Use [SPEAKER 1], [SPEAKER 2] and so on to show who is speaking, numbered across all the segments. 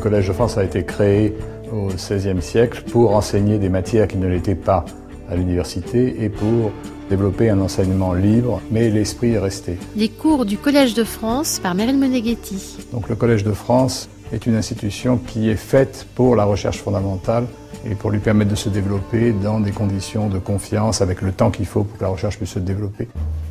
[SPEAKER 1] Collège de France a été créé au XVIe siècle pour enseigner des matières qui ne l'étaient pas à l'université et pour développer un enseignement libre, mais l'esprit est resté.
[SPEAKER 2] Les cours du Collège de France par Meryl Moneghetti.
[SPEAKER 1] Donc le Collège de France est une institution qui est faite pour la recherche fondamentale et pour lui permettre de se développer dans des conditions de confiance avec le temps qu'il faut pour que la recherche puisse se développer.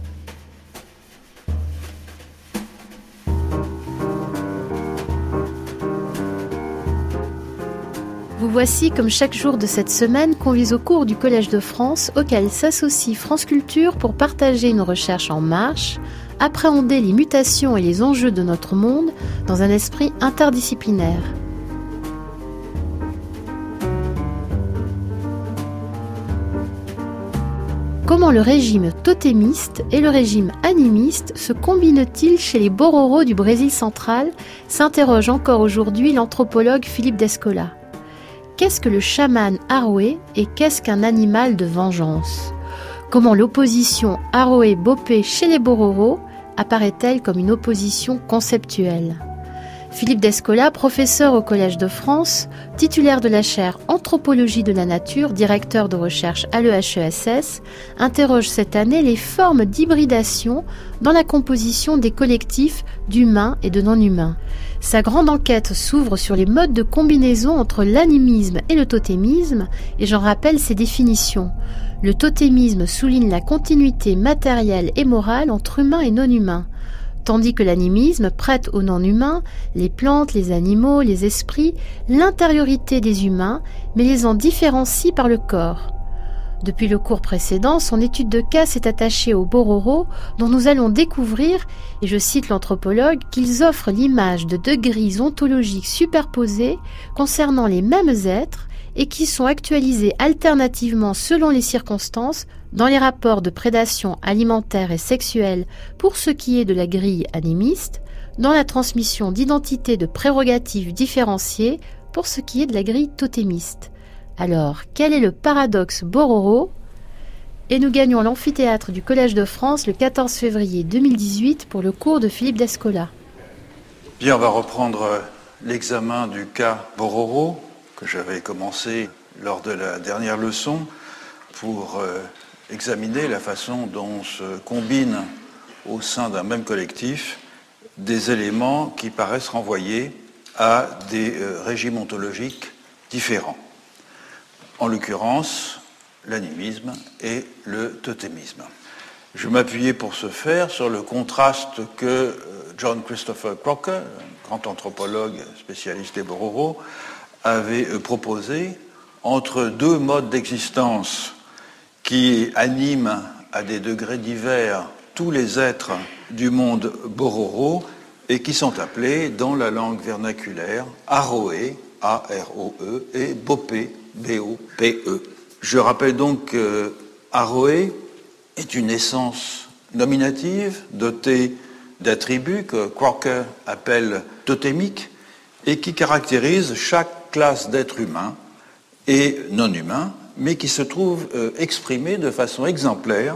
[SPEAKER 2] Vous voici, comme chaque jour de cette semaine, conviés au cours du Collège de France, auquel s'associe France Culture pour partager une recherche en marche, appréhender les mutations et les enjeux de notre monde dans un esprit interdisciplinaire. Comment le régime totémiste et le régime animiste se combinent-ils chez les Bororo du Brésil central, s'interroge encore aujourd'hui l'anthropologue Philippe Descola. Qu'est-ce que le chaman Aroé et qu'est-ce qu'un animal de vengeance ? Comment l'opposition Aroé-Bopé chez les Bororo apparaît-elle comme une opposition conceptuelle ? Philippe Descola, professeur au Collège de France, titulaire de la chaire Anthropologie de la nature, directeur de recherche à l'EHESS, interroge cette année les formes d'hybridation dans la composition des collectifs d'humains et de non-humains. Sa grande enquête s'ouvre sur les modes de combinaison entre l'animisme et le totémisme, et j'en rappelle ses définitions. Le totémisme souligne la continuité matérielle et morale entre humains et non-humains, tandis que l'animisme prête aux non-humains, les plantes, les animaux, les esprits, l'intériorité des humains, mais les en différencie par le corps. Depuis le cours précédent, son étude de cas s'est attachée aux Bororo, dont nous allons découvrir, et je cite l'anthropologue, qu'ils offrent l'image de deux grilles ontologiques superposées concernant les mêmes êtres et qui sont actualisées alternativement selon les circonstances dans les rapports de prédation alimentaire et sexuelle pour ce qui est de la grille animiste, dans la transmission d'identités de prérogatives différenciées pour ce qui est de la grille totémiste. Alors, quel est le paradoxe Bororo ? Et nous gagnons l'amphithéâtre du Collège de France le 14 février 2018 pour le cours de Philippe Descola.
[SPEAKER 3] Bien, on va reprendre l'examen du cas Bororo que j'avais commencé lors de la dernière leçon pour examiner la façon dont se combinent au sein d'un même collectif des éléments qui paraissent renvoyer à des régimes ontologiques différents. En l'occurrence, l'animisme et le totémisme. Je vais m'appuyer pour ce faire sur le contraste que John Christopher Crocker, grand anthropologue spécialiste des Bororo, avait proposé entre deux modes d'existence qui animent à des degrés divers tous les êtres du monde Bororo et qui sont appelés dans la langue vernaculaire Aroé, A-R-O-E, et Bopé, B-O-P-E. Je rappelle donc que Aroé est une essence nominative dotée d'attributs que Crocker appelle totémiques et qui caractérise chaque classe d'êtres humains et non humains, mais qui se trouve exprimée de façon exemplaire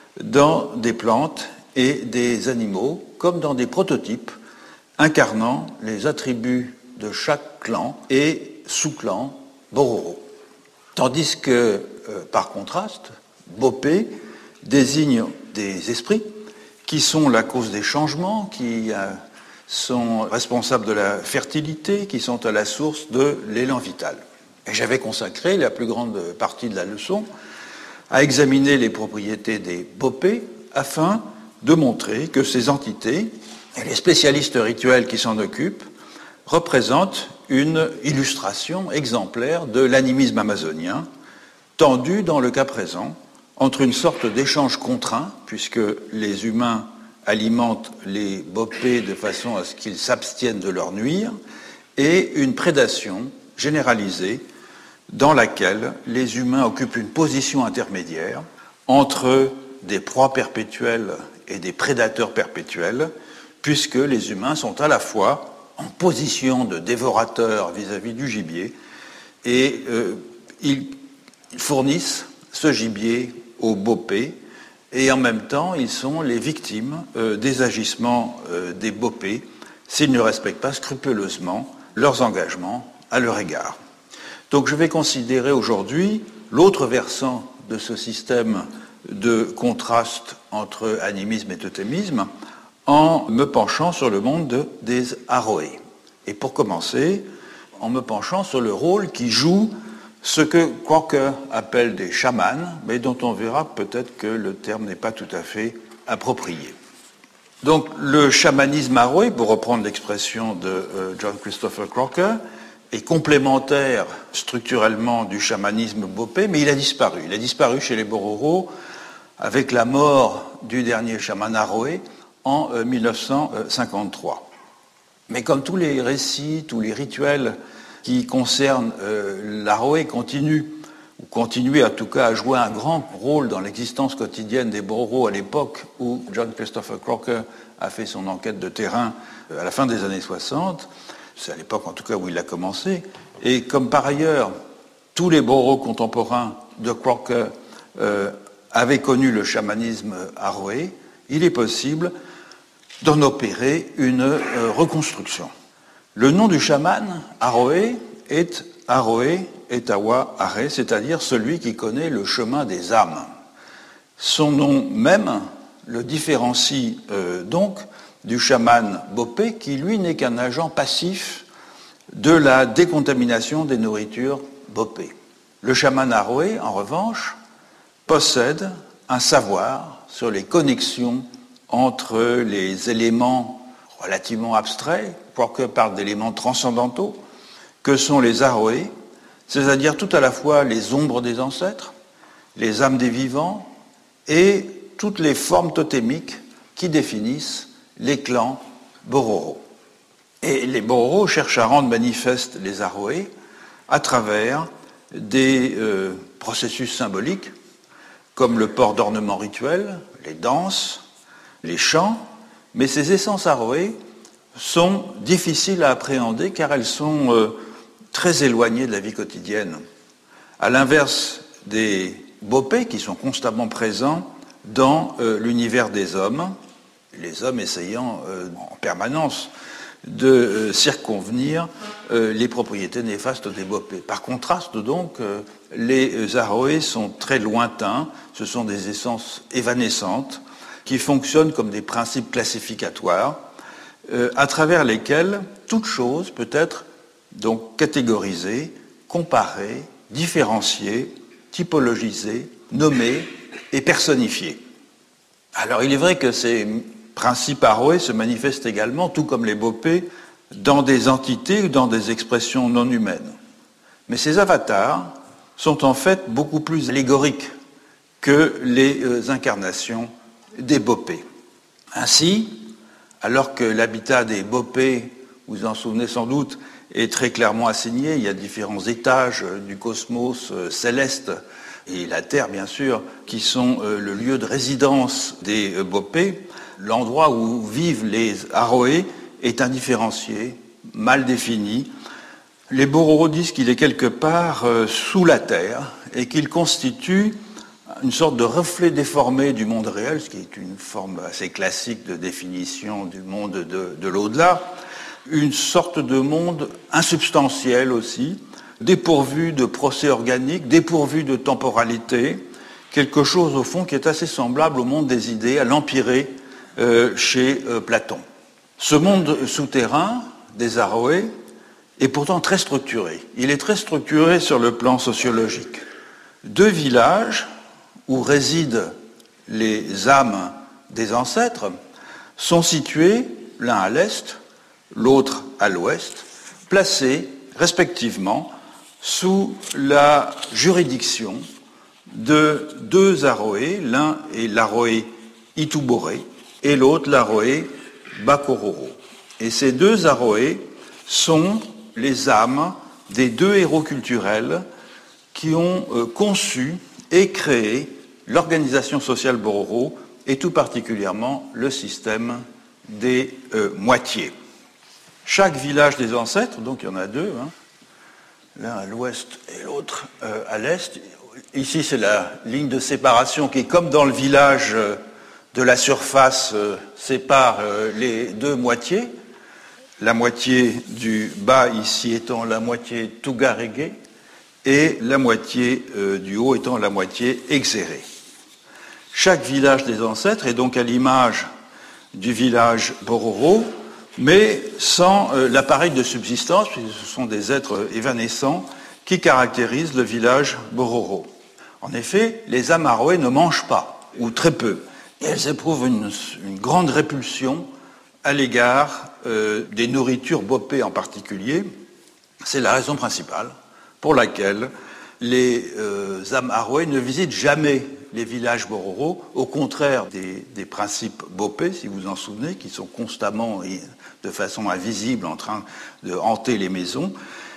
[SPEAKER 3] dans des plantes et des animaux, comme dans des prototypes incarnant les attributs de chaque clan et sous-clan Bororo. Tandis que, par contraste, Bopé désigne des esprits qui sont la cause des changements, qui sont responsables de la fertilité, qui sont à la source de l'élan vital. Et j'avais consacré la plus grande partie de la leçon à examiner les propriétés des Bopé afin de montrer que ces entités, et les spécialistes rituels qui s'en occupent, représentent une illustration exemplaire de l'animisme amazonien, tendu dans le cas présent entre une sorte d'échange contraint, puisque les humains alimentent les Bopé de façon à ce qu'ils s'abstiennent de leur nuire, et une prédation généralisée dans laquelle les humains occupent une position intermédiaire entre des proies perpétuelles et des prédateurs perpétuels, puisque les humains sont à la fois en position de dévorateur vis-à-vis du gibier et ils fournissent ce gibier aux Bopé et en même temps ils sont les victimes des agissements des Bopé s'ils ne respectent pas scrupuleusement leurs engagements à leur égard. Donc je vais considérer aujourd'hui l'autre versant de ce système de contraste entre animisme et totémisme en me penchant sur le monde des Aroé. Et pour commencer, en me penchant sur le rôle qui joue ce que Crocker appelle des chamans, mais dont on verra peut-être que le terme n'est pas tout à fait approprié. Donc le chamanisme Aroé, pour reprendre l'expression de John Christopher Crocker, est complémentaire structurellement du chamanisme Bopé, mais il a disparu. Il a disparu chez les Bororo avec la mort du dernier chaman Aroé en 1953. Mais comme tous les récits, tous les rituels qui concernent l'Aroé continuaient en tout cas à jouer un grand rôle dans l'existence quotidienne des Bororo à l'époque où John Christopher Crocker a fait son enquête de terrain à la fin des années 60, c'est à l'époque en tout cas où il a commencé, et comme par ailleurs tous les Bororo contemporains de Crocker avaient connu le chamanisme Aroé, il est possible d'en opérer une reconstruction. Le nom du chaman Aroé est Aroé Etawa Are, c'est-à-dire celui qui connaît le chemin des âmes. Son nom même le différencie donc du chaman Bopé, qui lui n'est qu'un agent passif de la décontamination des nourritures Bopé. Le chaman Aroé, en revanche, possède un savoir sur les connexions entre les éléments relativement abstraits, quoique parle d'éléments transcendantaux, que sont les Aroé, c'est-à-dire tout à la fois les ombres des ancêtres, les âmes des vivants et toutes les formes totémiques qui définissent les clans Bororo. Et les Bororo cherchent à rendre manifestes les Aroé à travers des processus symboliques comme le port d'ornements rituels, les danses, les chants, mais ces essences Aroé sont difficiles à appréhender car elles sont très éloignées de la vie quotidienne. À l'inverse des Bopé qui sont constamment présents dans l'univers des hommes, les hommes essayant en permanence de circonvenir les propriétés néfastes des Bopé. Par contraste donc, les Aroé sont très lointains, ce sont des essences évanescentes qui fonctionnent comme des principes classificatoires à travers lesquels toute chose peut être donc catégorisée, comparée, différenciée, typologisée, nommée et personnifiée. Alors il est vrai que ces principes Aroé se manifestent également, tout comme les Bopé, dans des entités ou dans des expressions non humaines. Mais ces avatars sont en fait beaucoup plus allégoriques que les incarnations des Bopé. Ainsi, alors que l'habitat des Bopé, vous vous en souvenez sans doute, est très clairement assigné, il y a différents étages du cosmos céleste et la Terre bien sûr, qui sont le lieu de résidence des Bopé, l'endroit où vivent les Aroé est indifférencié, mal défini. Les Bororo disent qu'il est quelque part sous la Terre et qu'il constitue une sorte de reflet déformé du monde réel, ce qui est une forme assez classique de définition du monde de l'au-delà, une sorte de monde insubstantiel aussi, dépourvu de procès organiques, dépourvu de temporalité, quelque chose au fond qui est assez semblable au monde des idées, à l'empirée chez Platon. Ce monde souterrain des Aroé est pourtant très structuré. Il est très structuré sur le plan sociologique. 2 villages où résident les âmes des ancêtres sont situés l'un à l'est, l'autre à l'ouest, placés respectivement sous la juridiction de 2 Aroé, l'un est l'Aroé Ituboré et l'autre l'Aroé Bakororo. Et ces 2 Aroé sont les âmes des 2 héros culturels qui ont conçu et créé l'organisation sociale Bororo et tout particulièrement le système des moitiés. Chaque village des ancêtres, donc il y en a 2, l'un à l'ouest et l'autre à l'est. Ici, c'est la ligne de séparation qui, comme dans le village de la surface, sépare les 2 moitiés. la moitié du bas ici étant la moitié Tugarege et la moitié du haut étant la moitié Exere. Chaque village des ancêtres est donc à l'image du village Bororo, mais sans l'appareil de subsistance, puisque ce sont des êtres évanescents qui caractérisent le village Bororo. En effet, les âmes Aroé ne mangent pas, ou très peu, et elles éprouvent une grande répulsion à l'égard des nourritures bopées en particulier. C'est la raison principale pour laquelle les âmes Aroé ne visitent jamais les villages Bororo, au contraire des principes bopés, si vous en souvenez, qui sont constamment et de façon invisible en train de hanter les maisons.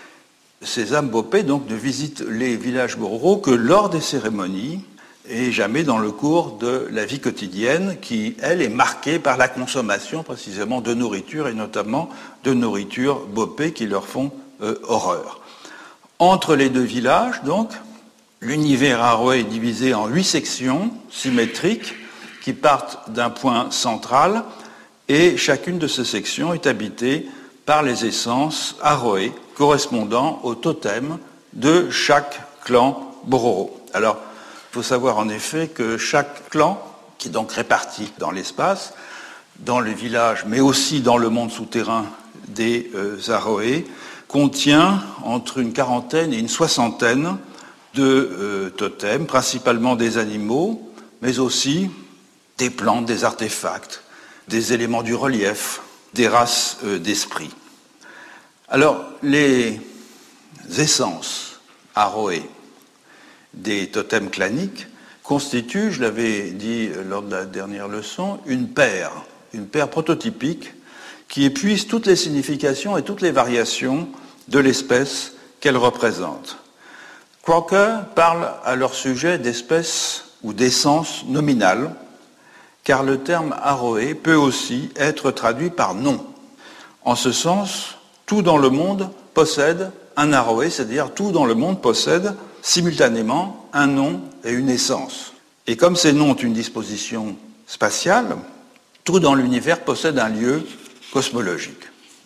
[SPEAKER 3] Ces âmes bopées donc ne visitent les villages Bororo que lors des cérémonies et jamais dans le cours de la vie quotidienne qui, elle, est marquée par la consommation précisément de nourriture et notamment de nourriture bopée qui leur font horreur. Entre les deux villages, donc, l'univers Aroé est divisé en 8 sections symétriques qui partent d'un point central et chacune de ces sections est habitée par les essences Aroé correspondant au totem de chaque clan Bororo. Alors, il faut savoir en effet que chaque clan, qui est donc réparti dans l'espace, dans les villages, mais aussi dans le monde souterrain des Aroé, contient entre une quarantaine et une soixantaine de totems, principalement des animaux, mais aussi des plantes, des artefacts, des éléments du relief, des races d'esprits. Alors, les essences Aroé des totems claniques constituent, je l'avais dit lors de la dernière leçon, une paire prototypique qui épuise toutes les significations et toutes les variations de l'espèce qu'elle représente. Crocker parle à leur sujet d'espèces ou d'essence nominale, car le terme Aroé peut aussi être traduit par nom. En ce sens, tout dans le monde possède un Aroé, c'est-à-dire tout dans le monde possède simultanément un nom et une essence. Et comme ces noms ont une disposition spatiale, tout dans l'univers possède un lieu cosmologique.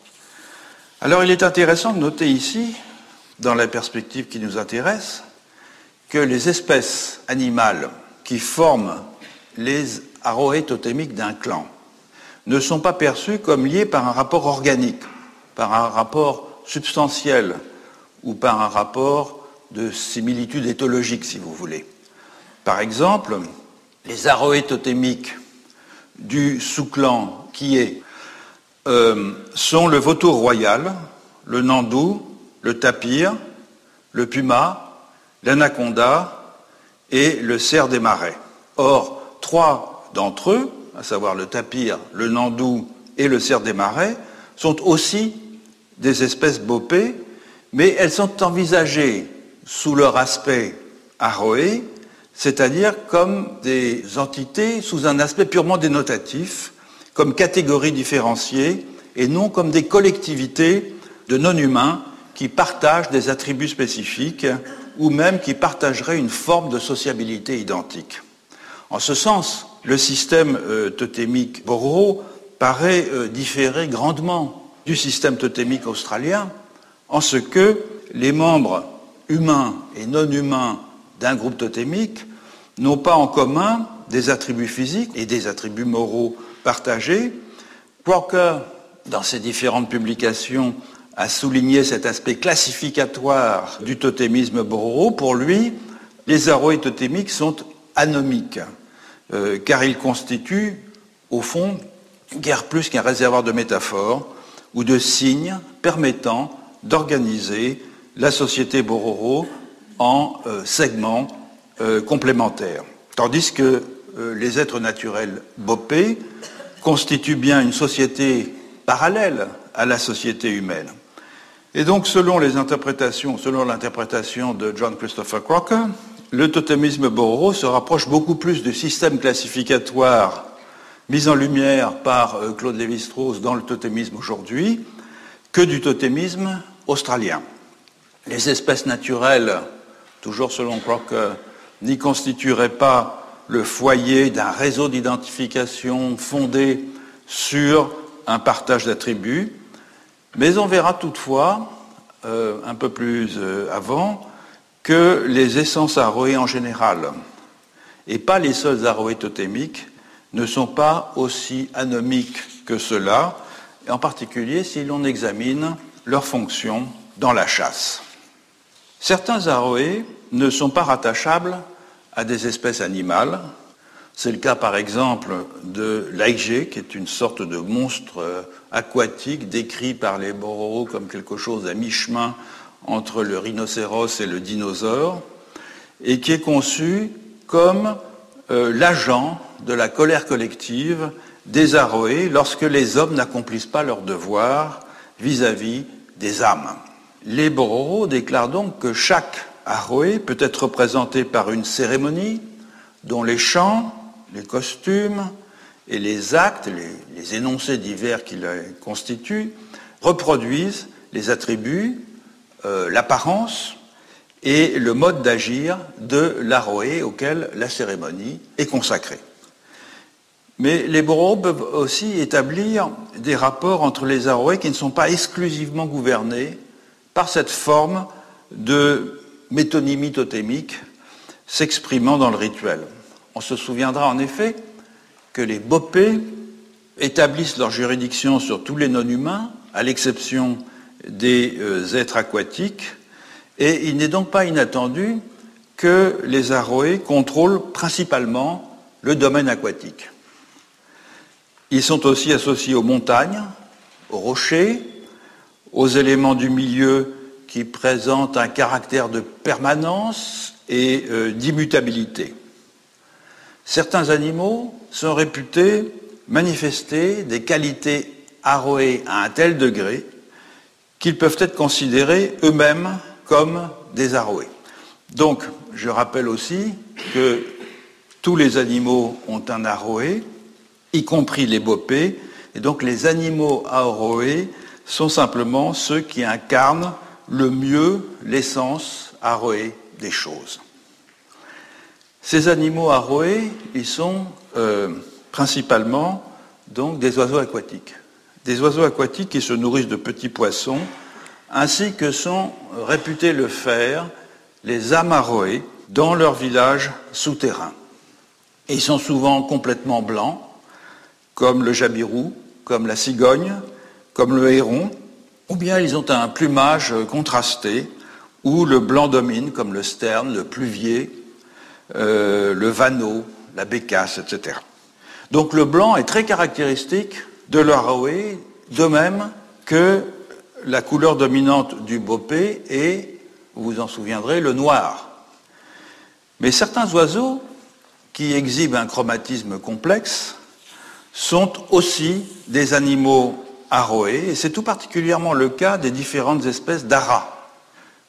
[SPEAKER 3] Alors il est intéressant de noter ici, dans la perspective qui nous intéresse, que les espèces animales qui forment les Aroé totémiques d'un clan ne sont pas perçues comme liées par un rapport organique, par un rapport substantiel ou par un rapport de similitude éthologique, si vous voulez. Par exemple, les Aroé totémiques du sous-clan Kié sont le vautour royal, le nandou, le tapir, le puma, l'anaconda et le cerf des marais. Or, 3 d'entre eux, à savoir le tapir, le nandou et le cerf des marais, sont aussi des espèces bopées, mais elles sont envisagées sous leur aspect Aroé, c'est-à-dire comme des entités sous un aspect purement dénotatif, comme catégories différenciées, et non comme des collectivités de non-humains qui partagent des attributs spécifiques ou même qui partageraient une forme de sociabilité identique. En ce sens, le système totémique Bororo paraît différer grandement du système totémique australien, en ce que les membres humains et non humains d'un groupe totémique n'ont pas en commun des attributs physiques et des attributs moraux partagés. Crocker, dans ses différentes publications, a souligné cet aspect classificatoire du totémisme Bororo. Pour lui, les Aroé totémiques sont anomiques, car ils constituent, au fond, guère plus qu'un réservoir de métaphores ou de signes permettant d'organiser la société Bororo en segments complémentaires. Tandis que les êtres naturels bopés constituent bien une société parallèle à la société humaine. Et donc, selon l'interprétation de John Christopher Crocker, le totémisme Bororo se rapproche beaucoup plus du système classificatoire mis en lumière par Claude Lévi-Strauss dans le totémisme aujourd'hui que du totémisme australien. Les espèces naturelles, toujours selon Crocker, n'y constitueraient pas le foyer d'un réseau d'identification fondé sur un partage d'attributs. Mais on verra toutefois, un peu plus avant, que les essences aroées en général, et pas les seuls aroées totémiques, ne sont pas aussi anomiques que cela, et en particulier si l'on examine leur fonction dans la chasse. Certains aroées ne sont pas rattachables à des espèces animales. C'est le cas par exemple de l'aigé, qui est une sorte de monstre aquatique décrit par les Bororo comme quelque chose à mi-chemin entre le rhinocéros et le dinosaure, et qui est conçu comme l'agent de la colère collective des aroées lorsque les hommes n'accomplissent pas leur devoir vis-à-vis des âmes. Les Bororo déclarent donc que chaque aroé peut être représenté par une cérémonie dont les chants, les costumes et les actes, les énoncés divers qui la constituent, reproduisent les attributs, l'apparence et le mode d'agir de l'aroé auquel la cérémonie est consacrée. Mais les Bororo peuvent aussi établir des rapports entre les aroés qui ne sont pas exclusivement gouvernés par cette forme de métonymie totémique s'exprimant dans le rituel. On se souviendra en effet que les Bopé établissent leur juridiction sur tous les non-humains, à l'exception des êtres aquatiques, et il n'est donc pas inattendu que les aroés contrôlent principalement le domaine aquatique. Ils sont aussi associés aux montagnes, aux rochers, aux éléments du milieu qui présentent un caractère de permanence et d'immutabilité. Certains animaux sont réputés manifester des qualités aroées à un tel degré qu'ils peuvent être considérés eux-mêmes comme des aroés. Donc, je rappelle aussi que tous les animaux ont un aroé, y compris les bopés, et donc les animaux aroés sont simplement ceux qui incarnent le mieux l'essence aroée des choses. Ces animaux aroés, ils sont principalement donc des oiseaux aquatiques. Des oiseaux aquatiques qui se nourrissent de petits poissons, ainsi que sont réputés le faire les âmes aroées dans leurs villages souterrains. Et ils sont souvent complètement blancs, comme le jabirou, comme la cigogne, comme le héron, ou bien ils ont un plumage contrasté, où le blanc domine, comme le sterne, le pluvier, le vanneau, la bécasse, etc. Donc le blanc est très caractéristique de l'aroé, de même que la couleur dominante du bopé est, vous vous en souviendrez, le noir. Mais certains oiseaux qui exhibent un chromatisme complexe sont aussi des animaux aroés, et c'est tout particulièrement le cas des différentes espèces d'aras. Pourquoi ?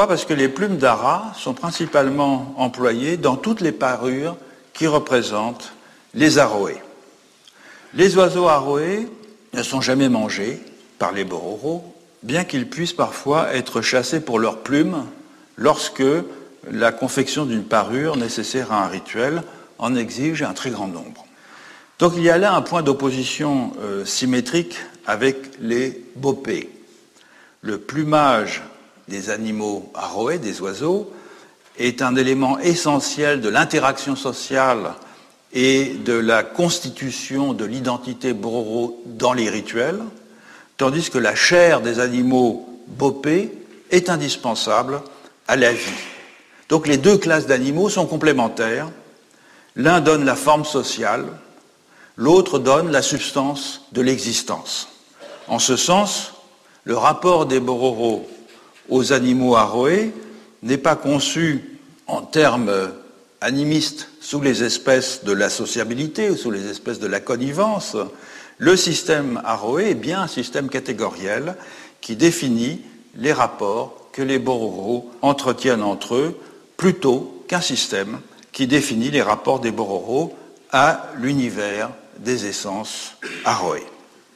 [SPEAKER 3] Parce que les plumes d'aras sont principalement employées dans toutes les parures qui représentent les aroés. Les oiseaux aroés ne sont jamais mangés par les Bororo, bien qu'ils puissent parfois être chassés pour leurs plumes lorsque la confection d'une parure nécessaire à un rituel en exige un très grand nombre. Donc il y a là un point d'opposition symétrique avec les bopés. Le plumage des animaux aroés, des oiseaux, est un élément essentiel de l'interaction sociale et de la constitution de l'identité Bororo dans les rituels, tandis que la chair des animaux bopés est indispensable à la vie. Donc les deux classes d'animaux sont complémentaires. L'un donne la forme sociale, l'autre donne la substance de l'existence. En ce sens, le rapport des Bororo aux animaux aroés n'est pas conçu en termes animistes sous les espèces de la sociabilité ou sous les espèces de la connivence. Le système aroé est bien un système catégoriel qui définit les rapports que les Bororo entretiennent entre eux plutôt qu'un système qui définit les rapports des Bororo à l'univers des essences aroées.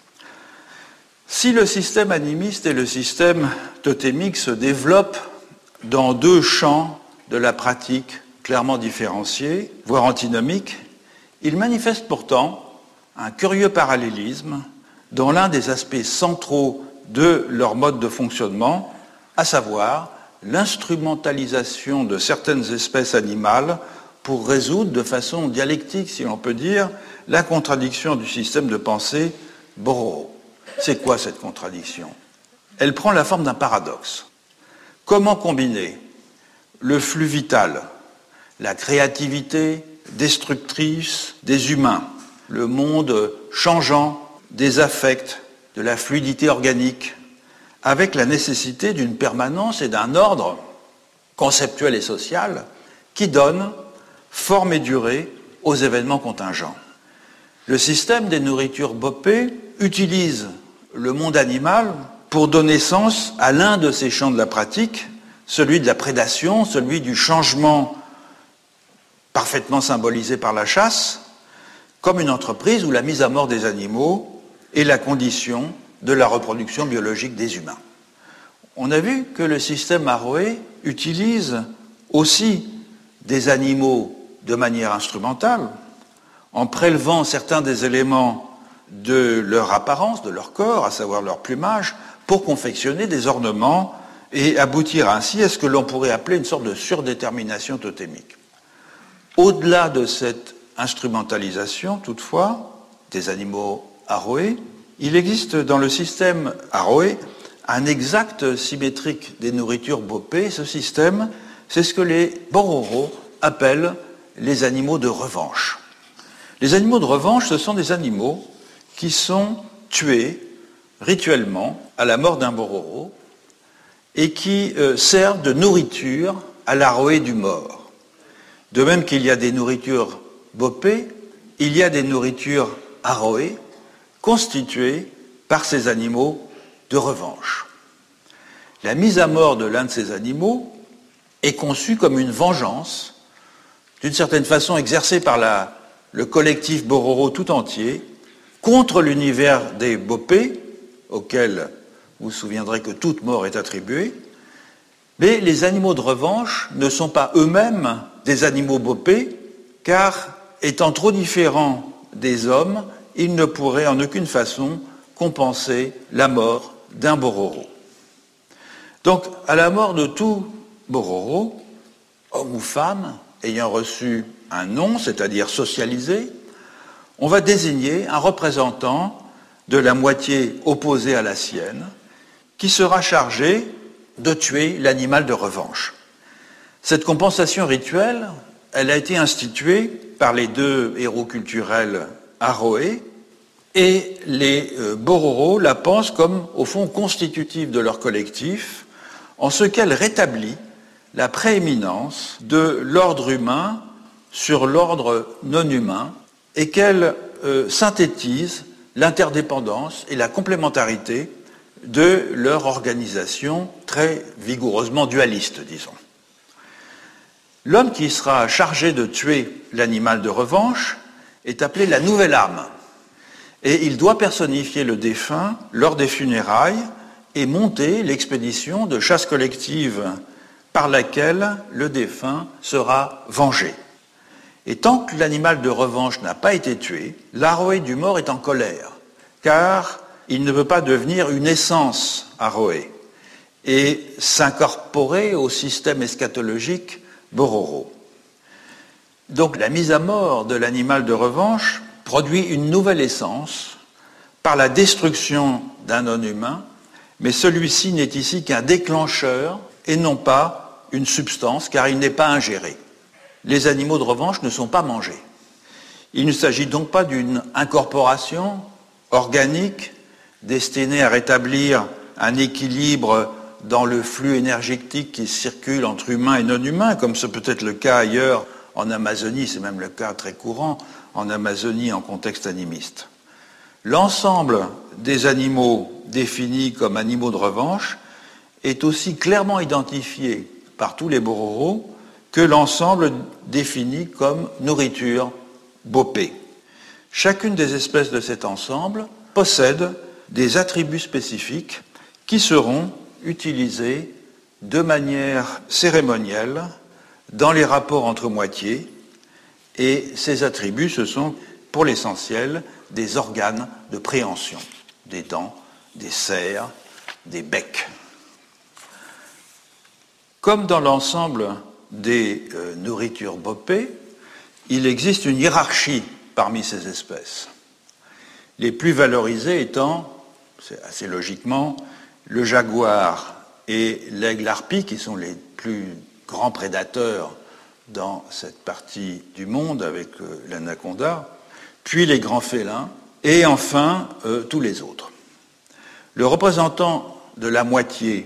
[SPEAKER 3] Si le système animiste et le système totémique se développent dans deux champs de la pratique clairement différenciés, voire antinomiques, ils manifestent pourtant un curieux parallélisme dont l'un des aspects centraux de leur mode de fonctionnement, à savoir l'instrumentalisation de certaines espèces animales pour résoudre de façon dialectique, si l'on peut dire, la contradiction du système de pensée Bororo. C'est quoi cette contradiction? Elle prend la forme d'un paradoxe. Comment combiner le flux vital, la créativité destructrice des humains, le monde changeant des affects, de la fluidité organique, avec la nécessité d'une permanence et d'un ordre conceptuel et social qui donne forme et durée aux événements contingents. Le système des nourritures Bopé utilise le monde animal pour donner sens à l'un de ces champs de la pratique, celui de la prédation, celui du changement parfaitement symbolisé par la chasse, comme une entreprise où la mise à mort des animaux est la condition de la reproduction biologique des humains. On a vu que le système Aroé utilise aussi des animaux de manière instrumentale, en prélevant certains des éléments de leur apparence, de leur corps, à savoir leur plumage, pour confectionner des ornements et aboutir ainsi à ce que l'on pourrait appeler une sorte de surdétermination totémique. Au-delà de cette instrumentalisation, toutefois, des animaux Aroé, il existe dans le système Aroé un exact symétrique des nourritures Bopé. Ce système, c'est ce que les Bororo appellent les animaux de revanche. Les animaux de revanche, ce sont des animaux qui sont tués rituellement à la mort d'un Bororo et qui servent de nourriture à l'Aroé du mort. De même qu'il y a des nourritures Bopé, il y a des nourritures Aroé constituées par ces animaux de revanche. La mise à mort de l'un de ces animaux est conçue comme une vengeance, d'une certaine façon exercée par le collectif Bororo tout entier, contre l'univers des Bopé, auquel vous vous souviendrez que toute mort est attribuée, mais les animaux de revanche ne sont pas eux-mêmes des animaux Bopé, car étant trop différents des hommes, ils ne pourraient en aucune façon compenser la mort d'un Bororo. Donc, à la mort de tout Bororo, homme ou femme, ayant reçu un nom, c'est-à-dire socialisé, on va désigner un représentant de la moitié opposée à la sienne, qui sera chargé de tuer l'animal de revanche. Cette compensation rituelle, elle a été instituée par les deux héros culturels Aroé, et les Bororo la pensent comme, au fond, constitutive de leur collectif, en ce qu'elle rétablit la prééminence de l'ordre humain sur l'ordre non humain et qu'elle synthétise l'interdépendance et la complémentarité de leur organisation très vigoureusement dualiste, disons. L'homme qui sera chargé de tuer l'animal de revanche est appelé la nouvelle âme. Et il doit personnifier le défunt lors des funérailles et monter l'expédition de chasse collective par laquelle le défunt sera vengé. Et tant que l'animal de revanche n'a pas été tué, l'Aroé du mort est en colère, car il ne peut pas devenir une essence Aroé et s'incorporer au système eschatologique Bororo. Donc la mise à mort de l'animal de revanche produit une nouvelle essence par la destruction d'un non-humain, mais celui-ci n'est ici qu'un déclencheur et non pas une substance, car il n'est pas ingéré. Les animaux de revanche ne sont pas mangés. Il ne s'agit donc pas d'une incorporation organique destinée à rétablir un équilibre dans le flux énergétique qui circule entre humains et non-humains, comme ce peut être le cas ailleurs en Amazonie, c'est même le cas très courant en Amazonie en contexte animiste. L'ensemble des animaux définis comme animaux de revanche est aussi clairement identifié par tous les Bororo que l'ensemble défini comme nourriture Bopé. Chacune des espèces de cet ensemble possède des attributs spécifiques qui seront utilisés de manière cérémonielle dans les rapports entre moitiés, et ces attributs, ce sont pour l'essentiel des organes de préhension, des dents, des serres, des becs. Comme dans l'ensemble des nourritures bopées, il existe une hiérarchie parmi ces espèces. Les plus valorisées étant, c'est assez logiquement, le jaguar et l'aigle harpie, qui sont les plus grands prédateurs dans cette partie du monde avec l'anaconda, puis les grands félins, et enfin tous les autres. Le représentant de la moitié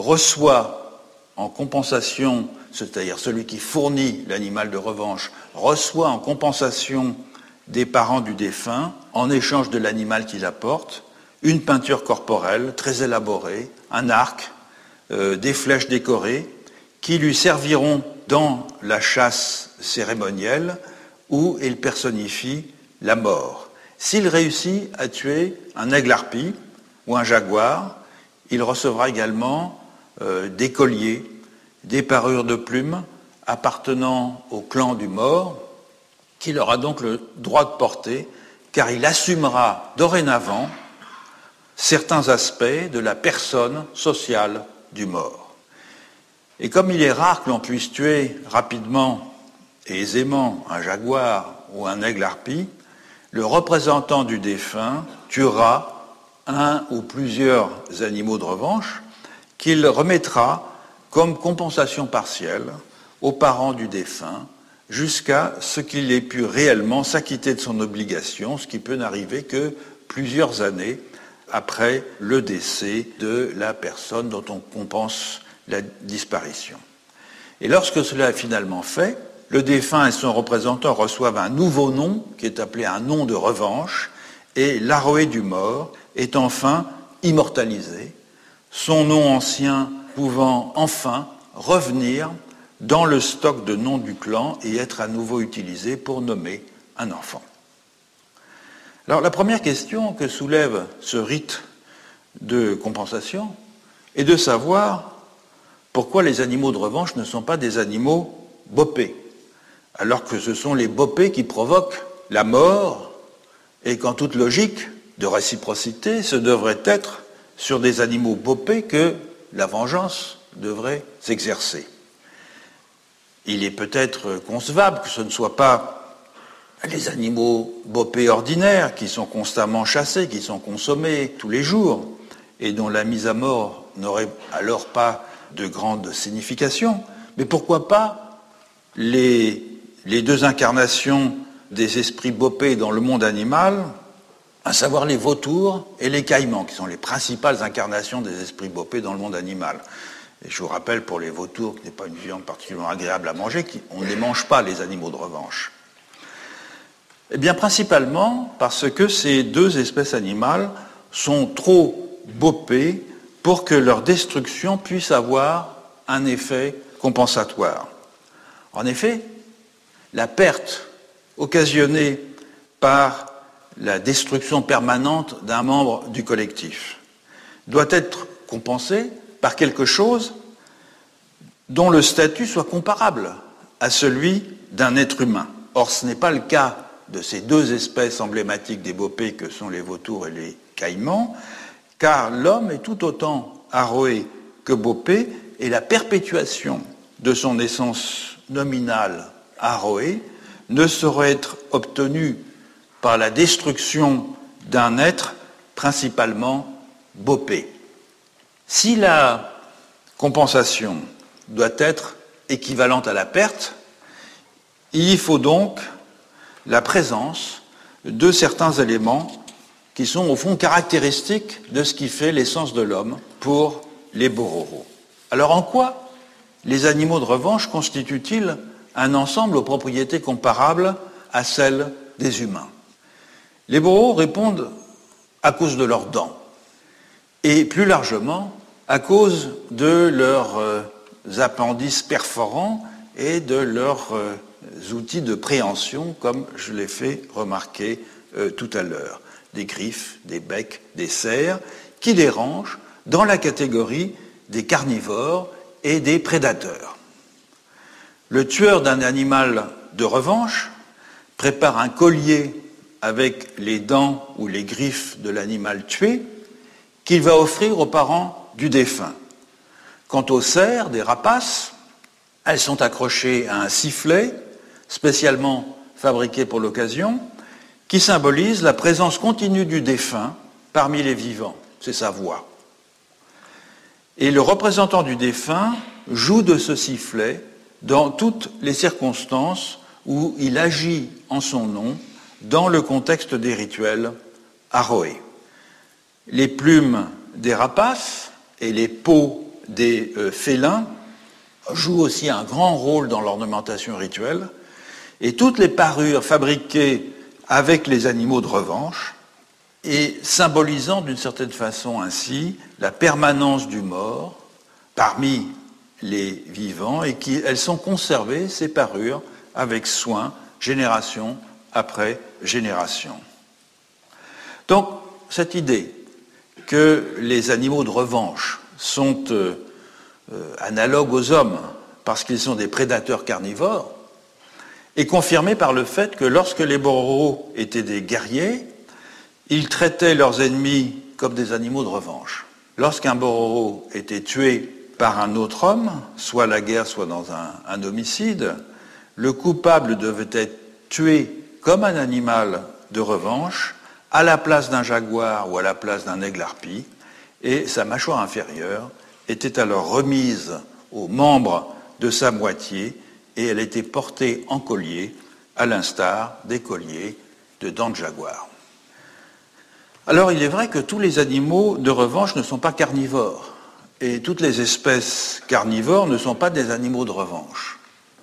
[SPEAKER 3] reçoit en compensation, c'est-à-dire celui qui fournit l'animal de revanche, reçoit en compensation des parents du défunt, en échange de l'animal qu'il apporte, une peinture corporelle très élaborée, un arc, des flèches décorées, qui lui serviront dans la chasse cérémonielle où il personnifie la mort. S'il réussit à tuer un aigle harpie ou un jaguar, il recevra également des colliers, des parures de plumes appartenant au clan du mort, qu'il aura donc le droit de porter, car il assumera dorénavant certains aspects de la personne sociale du mort. Et comme il est rare que l'on puisse tuer rapidement et aisément un jaguar ou un aigle harpie, le représentant du défunt tuera un ou plusieurs animaux de revanche qu'il remettra comme compensation partielle aux parents du défunt jusqu'à ce qu'il ait pu réellement s'acquitter de son obligation, ce qui peut n'arriver que plusieurs années après le décès de la personne dont on compense la disparition. Et lorsque cela est finalement fait, le défunt et son représentant reçoivent un nouveau nom qui est appelé un nom de revanche, et l'aroé du mort est enfin immortalisé, son nom ancien pouvant enfin revenir dans le stock de noms du clan et être à nouveau utilisé pour nommer un enfant. Alors la première question que soulève ce rite de compensation est de savoir pourquoi les animaux de revanche ne sont pas des animaux bopés, alors que ce sont les bopés qui provoquent la mort et qu'en toute logique de réciprocité, ce devrait être sur des animaux bopés que la vengeance devrait s'exercer. Il est peut-être concevable que ce ne soit pas les animaux bopés ordinaires qui sont constamment chassés, qui sont consommés tous les jours et dont la mise à mort n'aurait alors pas de grande signification, mais pourquoi pas les deux incarnations des esprits bopés dans le monde animal, à savoir les vautours et les caïmans, qui sont les principales incarnations des esprits bopés dans le monde animal. Et je vous rappelle pour les vautours, qui n'est pas une viande particulièrement agréable à manger, on ne les mange pas, les animaux de revanche. Eh bien, principalement parce que ces deux espèces animales sont trop bopées pour que leur destruction puisse avoir un effet compensatoire. En effet, la perte occasionnée par la destruction permanente d'un membre du collectif doit être compensée par quelque chose dont le statut soit comparable à celui d'un être humain. Or, ce n'est pas le cas de ces deux espèces emblématiques des bopés que sont les vautours et les caïmans, car l'homme est tout autant aroé que bopé, et la perpétuation de son essence nominale aroé ne saurait être obtenue par la destruction d'un être principalement bopé. Si la compensation doit être équivalente à la perte, il faut donc la présence de certains éléments qui sont au fond caractéristiques de ce qui fait l'essence de l'homme pour les Bororo. Alors en quoi les animaux de revanche constituent-ils un ensemble aux propriétés comparables à celles des humains? Les Bororo répondent à cause de leurs dents et plus largement à cause de leurs appendices perforants et de leurs outils de préhension, comme je l'ai fait remarquer tout à l'heure. Des griffes, des becs, des serres, qui les rangent dans la catégorie des carnivores et des prédateurs. Le tueur d'un animal de revanche prépare un collier avec les dents ou les griffes de l'animal tué qu'il va offrir aux parents du défunt. Quant aux cerfs, des rapaces, elles sont accrochées à un sifflet spécialement fabriqué pour l'occasion, qui symbolise la présence continue du défunt parmi les vivants. C'est sa voix. Et le représentant du défunt joue de ce sifflet dans toutes les circonstances où il agit en son nom dans le contexte des rituels aroé. Les plumes des rapaces et les peaux des félins jouent aussi un grand rôle dans l'ornementation rituelle, et toutes les parures fabriquées avec les animaux de revanche, et symbolisant d'une certaine façon ainsi la permanence du mort parmi les vivants, et elles sont conservées, ces parures, avec soin, génération après génération. Donc, cette idée que les animaux de revanche sont analogues aux hommes parce qu'ils sont des prédateurs carnivores est confirmée par le fait que lorsque les Bororo étaient des guerriers, ils traitaient leurs ennemis comme des animaux de revanche. Lorsqu'un Bororo était tué par un autre homme, soit à la guerre, soit dans un homicide, le coupable devait être tué comme un animal de revanche, à la place d'un jaguar ou à la place d'un aigle harpie, et sa mâchoire inférieure était alors remise aux membres de sa moitié, et elle était portée en collier, à l'instar des colliers de dents de jaguar. Alors il est vrai que tous les animaux de revanche ne sont pas carnivores, et toutes les espèces carnivores ne sont pas des animaux de revanche.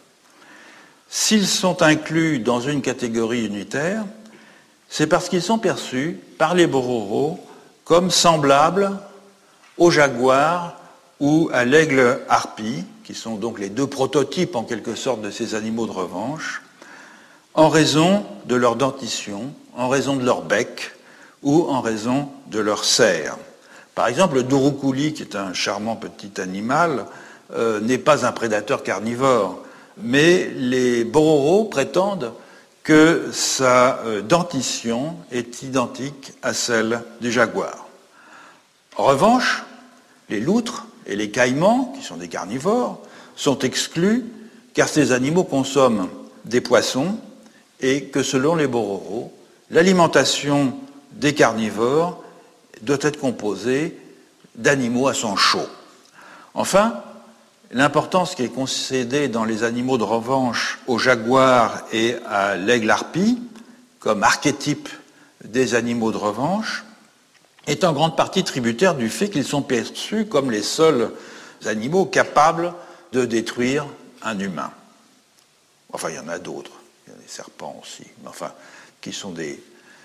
[SPEAKER 3] S'ils sont inclus dans une catégorie unitaire, c'est parce qu'ils sont perçus par les Bororo comme semblables au jaguar ou à l'aigle harpie, qui sont donc les deux prototypes en quelque sorte de ces animaux de revanche, en raison de leur dentition, en raison de leur bec ou en raison de leur serre. Par exemple, le douroukouli, qui est un charmant petit animal, n'est pas un prédateur carnivore, mais les Bororo prétendent que sa dentition est identique à celle du jaguar. En revanche, les loutres et les caïmans, qui sont des carnivores, sont exclus car ces animaux consomment des poissons et que selon les Bororo, l'alimentation des carnivores doit être composée d'animaux à sang chaud. Enfin, l'importance qui est concédée dans les animaux de revanche au jaguar et à l'aigle harpie, comme archétype des animaux de revanche, est en grande partie tributaire du fait qu'ils sont perçus comme les seuls animaux capables de détruire un humain. Enfin, il y en a d'autres, il y a des serpents aussi, mais enfin, qui sont des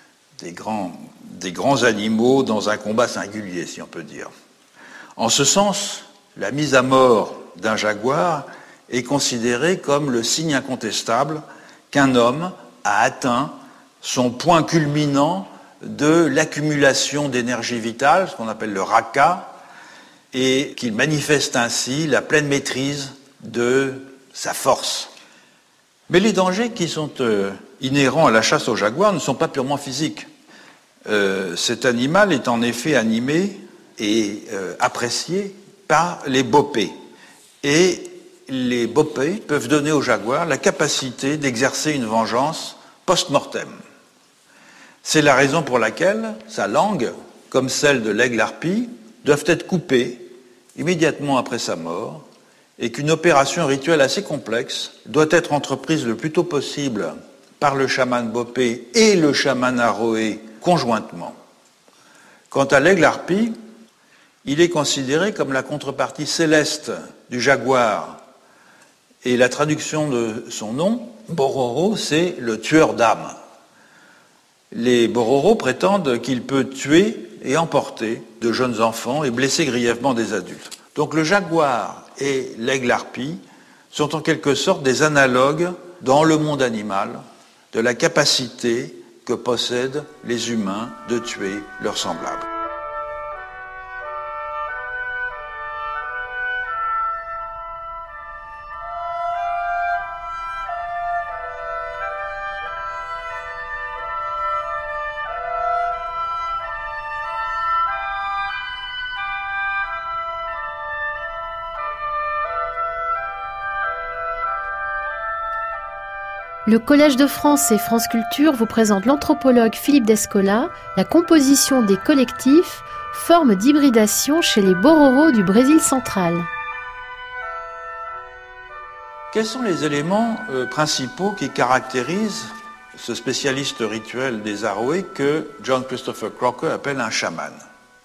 [SPEAKER 3] grands animaux dans un combat singulier, si on peut dire. En ce sens, la mise à mort d'un jaguar est considérée comme le signe incontestable qu'un homme a atteint son point culminant de l'accumulation d'énergie vitale, ce qu'on appelle le raka, et qu'il manifeste ainsi la pleine maîtrise de sa force. Mais les dangers qui sont inhérents à la chasse au jaguar ne sont pas purement physiques. Cet animal est en effet animé et apprécié par les bopés. Et les bopés peuvent donner au jaguar la capacité d'exercer une vengeance post-mortem. C'est la raison pour laquelle sa langue, comme celle de l'aigle harpie, doivent être coupées immédiatement après sa mort, et qu'une opération rituelle assez complexe doit être entreprise le plus tôt possible par le chaman bopé et le chaman aroé conjointement. Quant à l'aigle harpie, il est considéré comme la contrepartie céleste du jaguar, et la traduction de son nom, Bororo, c'est le tueur d'âmes. Les Bororo prétendent qu'il peut tuer et emporter de jeunes enfants et blesser grièvement des adultes. Donc le jaguar et l'aigle harpie sont en quelque sorte des analogues dans le monde animal de la capacité que possèdent les humains de tuer leurs semblables.
[SPEAKER 2] Le Collège de France et France Culture vous présente l'anthropologue Philippe Descola, la composition des collectifs, forme d'hybridation chez les Bororo du Brésil central.
[SPEAKER 3] Quels sont les éléments principaux qui caractérisent ce spécialiste rituel des Aroé que John Christopher Crocker appelle un chaman?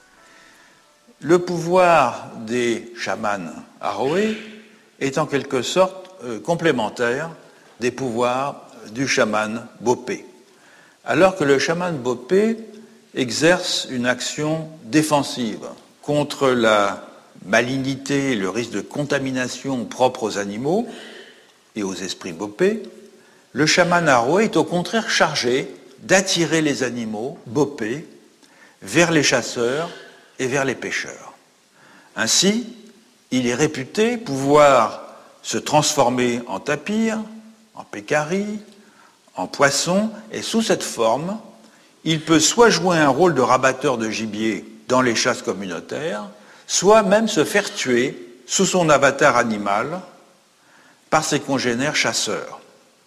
[SPEAKER 3] Le pouvoir des chamans Aroé est en quelque sorte complémentaire des pouvoirs du chaman Bopé. Alors que le chaman Bopé exerce une action défensive contre la malignité et le risque de contamination propre aux animaux et aux esprits Bopé, le chaman Aroé est au contraire chargé d'attirer les animaux Bopé vers les chasseurs et vers les pêcheurs. Ainsi, il est réputé pouvoir se transformer en tapir, en pécari, en poisson, et sous cette forme, il peut soit jouer un rôle de rabatteur de gibier dans les chasses communautaires, soit même se faire tuer sous son avatar animal par ses congénères chasseurs.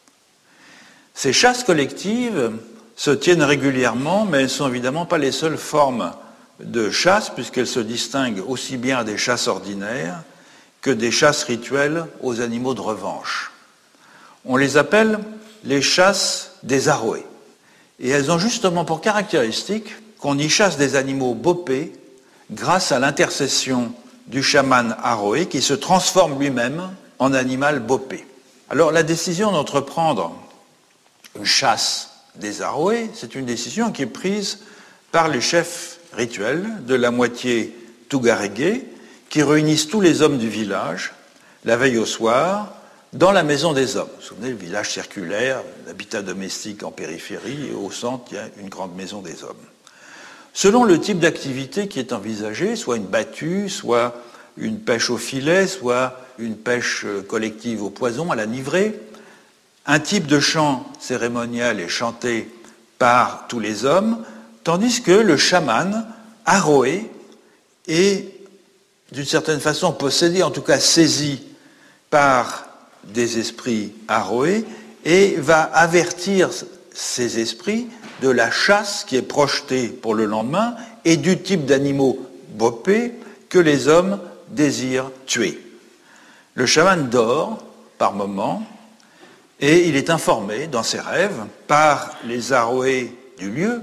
[SPEAKER 3] Ces chasses collectives se tiennent régulièrement, mais elles ne sont évidemment pas les seules formes de chasse, puisqu'elles se distinguent aussi bien des chasses ordinaires que des chasses rituelles aux animaux de revanche. On les appelle les chasses des Aroé. Et elles ont justement pour caractéristique qu'on y chasse des animaux Bopé grâce à l'intercession du chaman Aroé qui se transforme lui-même en animal Bopé. Alors la décision d'entreprendre une chasse des Aroé, c'est une décision qui est prise par les chefs rituels de la moitié Tugarégué qui réunissent tous les hommes du village la veille au soir dans la maison des hommes. Vous vous souvenez, le village circulaire, l'habitat domestique en périphérie, et au centre, il y a une grande maison des hommes. Selon le type d'activité qui est envisagée, soit une battue, soit une pêche au filet, soit une pêche collective au poison, à la nivrée, un type de chant cérémonial est chanté par tous les hommes, tandis que le chaman, Aroé, est d'une certaine façon possédé, en tout cas saisi par des esprits Aroé, et va avertir ces esprits de la chasse qui est projetée pour le lendemain et du type d'animaux Bopé que les hommes désirent tuer. Le chaman dort par moments et il est informé dans ses rêves par les Aroé du lieu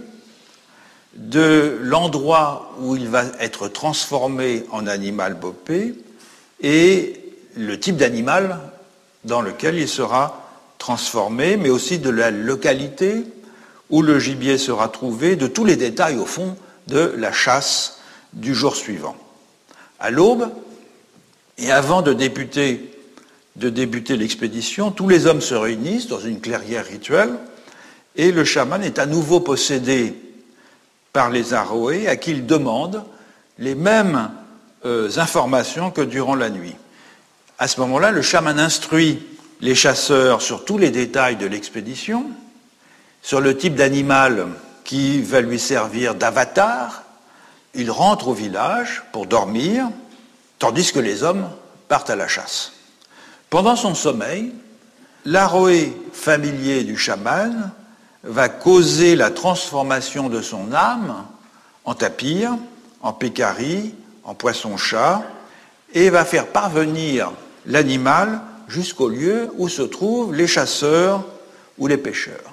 [SPEAKER 3] de l'endroit où il va être transformé en animal Bopé et le type d'animal dans lequel il sera transformé, mais aussi de la localité où le gibier sera trouvé, de tous les détails, au fond, de la chasse du jour suivant. À l'aube, et avant de débuter l'expédition, tous les hommes se réunissent dans une clairière rituelle, et le chaman est à nouveau possédé par les Aroé, à qui il demande les mêmes informations que durant la nuit. À ce moment-là, le chaman instruit les chasseurs sur tous les détails de l'expédition, sur le type d'animal qui va lui servir d'avatar. Il rentre au village pour dormir, tandis que les hommes partent à la chasse. Pendant son sommeil, l'Aroé familier du chaman va causer la transformation de son âme en tapir, en pécari, en poisson-chat, et va faire parvenir l'animal jusqu'au lieu où se trouvent les chasseurs ou les pêcheurs.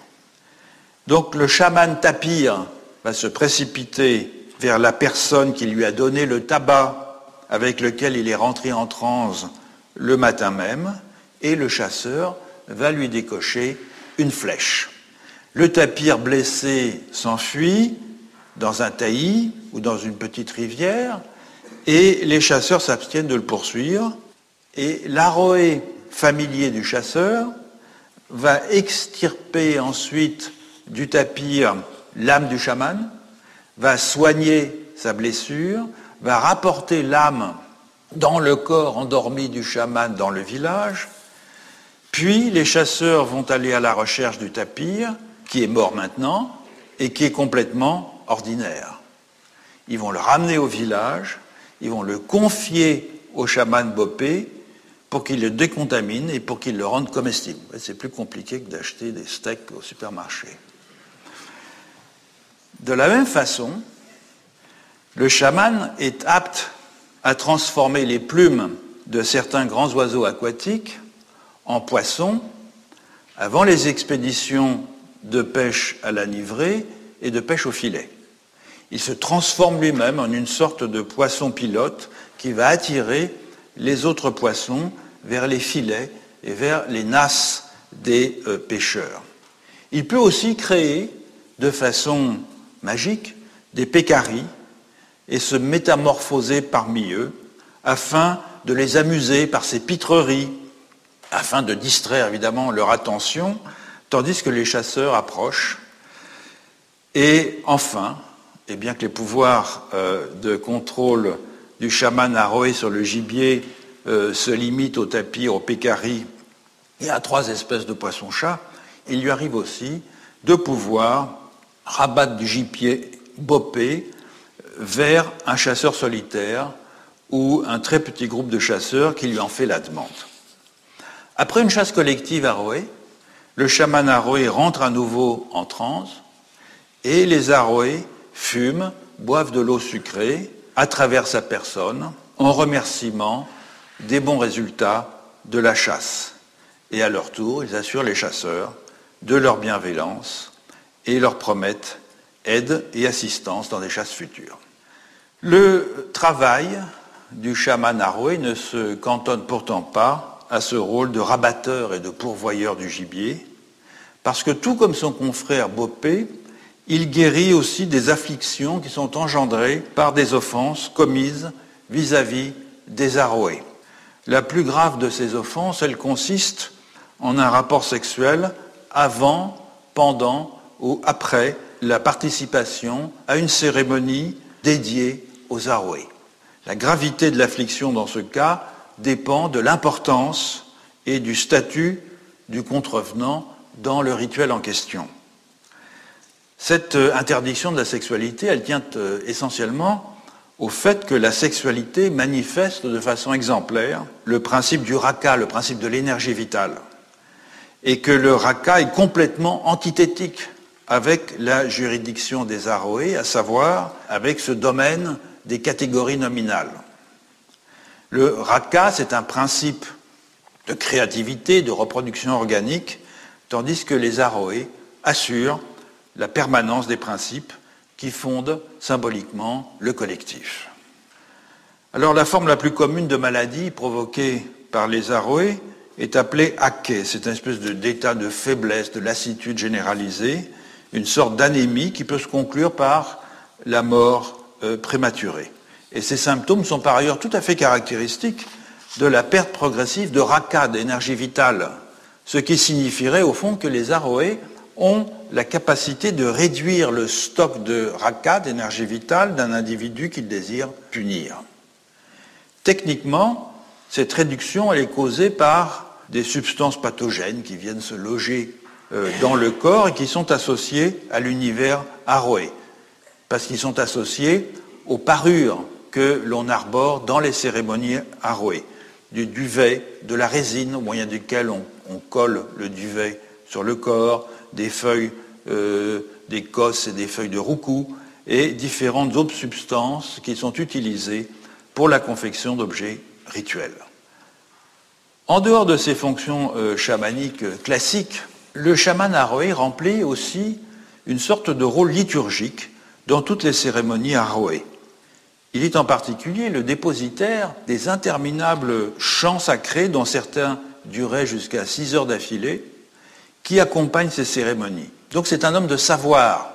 [SPEAKER 3] Donc le chaman tapir va se précipiter vers la personne qui lui a donné le tabac avec lequel il est rentré en transe le matin même, et le chasseur va lui décocher une flèche. Le tapir blessé s'enfuit dans un taillis ou dans une petite rivière, et les chasseurs s'abstiennent de le poursuivre, et l'Aroé familier du chasseur va extirper ensuite du tapir l'âme du chaman, va soigner sa blessure, va rapporter l'âme dans le corps endormi du chaman dans le village, puis les chasseurs vont aller à la recherche du tapir, qui est mort maintenant, et qui est complètement ordinaire. Ils vont le ramener au village, ils vont le confier au chaman Bopé pour qu'il le décontamine et pour qu'il le rende comestible. C'est plus compliqué que d'acheter des steaks au supermarché. De la même façon, le chaman est apte à transformer les plumes de certains grands oiseaux aquatiques en poissons avant les expéditions de pêche à la livrée et de pêche au filet. Il se transforme lui-même en une sorte de poisson pilote qui va attirer les autres poissons vers les filets et vers les nasses des pêcheurs. Il peut aussi créer de façon magique des pécaris et se métamorphoser parmi eux afin de les amuser par ses pitreries, afin de distraire évidemment leur attention, tandis que les chasseurs approchent. Et enfin, et bien que les pouvoirs de contrôle du chaman Aroé sur le gibier se limitent au tapir, au pécari et à 3 espèces de poissons-chats, il lui arrive aussi de pouvoir rabattre du gibier boppé vers un chasseur solitaire ou un très petit groupe de chasseurs qui lui en fait la demande. Après une chasse collective Aroé, le chaman Aroé rentre à nouveau en transe et les Aroés fument, boivent de l'eau sucrée à travers sa personne en remerciement des bons résultats de la chasse. Et à leur tour, ils assurent les chasseurs de leur bienveillance et leur promettent aide et assistance dans des chasses futures. Le travail du chaman Aroé ne se cantonne pourtant pas à ce rôle de rabatteur et de pourvoyeur du gibier, parce que tout comme son confrère Boppé, il guérit aussi des afflictions qui sont engendrées par des offenses commises vis-à-vis des Aroés. La plus grave de ces offenses, elle consiste en un rapport sexuel avant, pendant ou après la participation à une cérémonie dédiée aux Aroés. La gravité de l'affliction dans ce cas dépend de l'importance et du statut du contrevenant dans le rituel en question. Cette interdiction de la sexualité, elle tient essentiellement au fait que la sexualité manifeste de façon exemplaire le principe du raka, le principe de l'énergie vitale, et que le raka est complètement antithétique avec la juridiction des Aroés, à savoir avec ce domaine des catégories nominales. Le raka, c'est un principe de créativité, de reproduction organique, tandis que les Aroés assurent la permanence des principes qui fondent symboliquement le collectif. Alors la forme la plus commune de maladie provoquée par les Aroés est appelée aké. C'est une espèce d'état de faiblesse, de lassitude généralisée, une sorte d'anémie qui peut se conclure par la mort prématurée. Et ces symptômes sont par ailleurs tout à fait caractéristiques de la perte progressive de raka, d'énergie vitale, ce qui signifierait au fond que les Aroés ont la capacité de réduire le stock de raka, d'énergie vitale, d'un individu qu'ils désirent punir. Techniquement, cette réduction elle est causée par des substances pathogènes qui viennent se loger dans le corps et qui sont associées à l'univers Aroé, parce qu'ils sont associés aux parures que l'on arbore dans les cérémonies Aroé, du duvet, de la résine au moyen duquel on colle le duvet sur le corps, des feuilles d'écosse et des feuilles de roucou, et différentes autres substances qui sont utilisées pour la confection d'objets rituels. En dehors de ces fonctions chamaniques classiques, le chaman Aroé remplit aussi une sorte de rôle liturgique dans toutes les cérémonies Aroé. Il est en particulier le dépositaire des interminables chants sacrés, dont certains duraient jusqu'à 6 heures d'affilée, qui accompagnent ces cérémonies. Donc c'est un homme de savoir